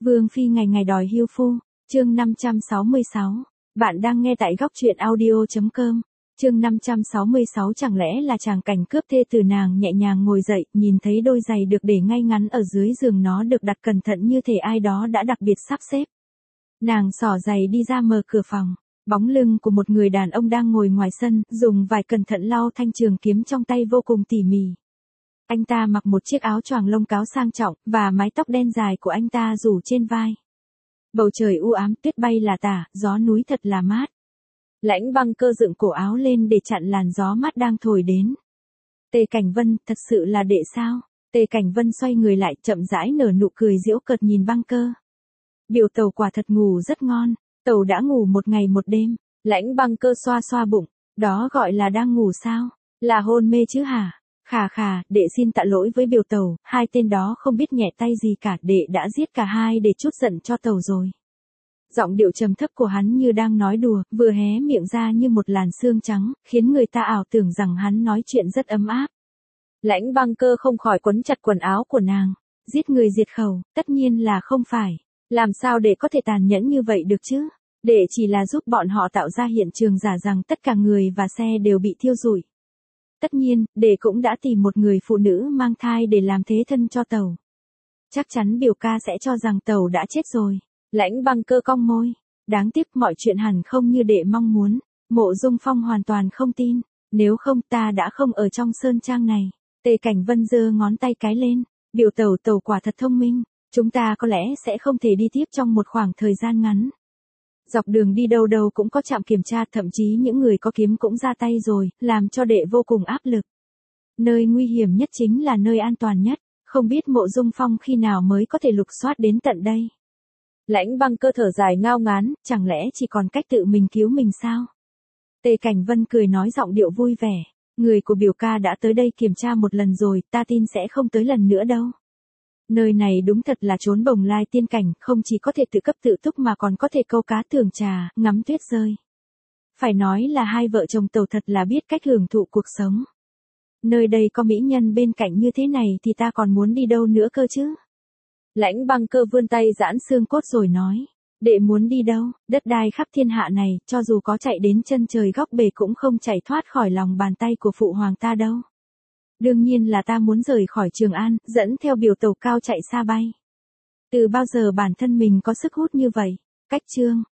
Vương phi ngày ngày đòi hưu phu, chương 566. Bạn đang nghe tại góc truyện audio.com. Chương 566 chẳng lẽ là tràng cảnh cướp thê từ nàng nhẹ nhàng ngồi dậy, nhìn thấy đôi giày được để ngay ngắn ở dưới giường nó được đặt cẩn thận như thể ai đó đã đặc biệt sắp xếp. Nàng xỏ giày đi ra mở cửa phòng, bóng lưng của một người đàn ông đang ngồi ngoài sân, dùng vải cẩn thận lau thanh trường kiếm trong tay vô cùng tỉ mỉ. Anh ta mặc một chiếc áo choàng lông cáo sang trọng, và mái tóc đen dài của anh ta rủ trên vai. Bầu trời u ám, tuyết bay là tả, gió núi thật là mát. Lãnh Băng Cơ dựng cổ áo lên để chặn làn gió mát đang thổi đến. Tề Cảnh Vân, thật sự là đệ sao? Tề Cảnh Vân xoay người lại, chậm rãi nở nụ cười giễu cợt nhìn Băng Cơ. Biểu tẩu quả thật ngủ rất ngon, tẩu đã ngủ một ngày một đêm. Lãnh Băng Cơ xoa xoa bụng, đó gọi là đang ngủ sao? Là hôn mê chứ hả? Khà, đệ xin tạ lỗi với biểu tẩu, hai tên đó không biết nhẹ tay gì cả, đệ đã giết cả hai để trút giận cho tẩu rồi. Giọng điệu trầm thấp của hắn như đang nói đùa, vừa hé miệng ra như một làn sương trắng, khiến người ta ảo tưởng rằng hắn nói chuyện rất ấm áp. Lãnh Băng Cơ không khỏi quấn chặt quần áo của nàng. Giết người diệt khẩu, tất nhiên là không phải. Làm sao để có thể tàn nhẫn như vậy được chứ? Đệ chỉ là giúp bọn họ tạo ra hiện trường giả rằng tất cả người và xe đều bị thiêu rụi. Tất nhiên, đệ cũng đã tìm một người phụ nữ mang thai để làm thế thân cho tẩu. Chắc chắn biểu ca sẽ cho rằng tẩu đã chết rồi. Lãnh Băng Cơ cong môi. Đáng tiếc mọi chuyện hẳn không như đệ mong muốn. Mộ Dung Phong hoàn toàn không tin. Nếu không ta đã không ở trong sơn trang này. Tề Cảnh Vân giơ ngón tay cái lên. Biểu tẩu quả thật thông minh. Chúng ta có lẽ sẽ không thể đi tiếp trong một khoảng thời gian ngắn. Dọc đường đi đâu đâu cũng có trạm kiểm tra, thậm chí những người có kiếm cũng ra tay rồi, làm cho đệ vô cùng áp lực. Nơi nguy hiểm nhất chính là nơi an toàn nhất, không biết Mộ Dung Phong khi nào mới có thể lục soát đến tận đây. Lãnh Băng Cơ thở dài ngao ngán, chẳng lẽ chỉ còn cách tự mình cứu mình sao? Tề Cảnh Vân cười nói giọng điệu vui vẻ, người của biểu ca đã tới đây kiểm tra một lần rồi, ta tin sẽ không tới lần nữa đâu. Nơi này đúng thật là chốn bồng lai tiên cảnh, không chỉ có thể tự cấp tự túc mà còn có thể câu cá thưởng trà, ngắm tuyết rơi. Phải nói là hai vợ chồng tẩu thật là biết cách hưởng thụ cuộc sống. Nơi đây có mỹ nhân bên cạnh như thế này thì ta còn muốn đi đâu nữa cơ chứ? Lãnh Băng Cơ vươn tay giãn xương cốt rồi nói, đệ muốn đi đâu? Đất đai khắp thiên hạ này, cho dù có chạy đến chân trời góc bể cũng không chạy thoát khỏi lòng bàn tay của phụ hoàng ta đâu. Đương nhiên là ta muốn rời khỏi Trường An, dẫn theo biểu tẩu cao chạy xa bay. Từ bao giờ bản thân mình có sức hút như vậy? Cách chương.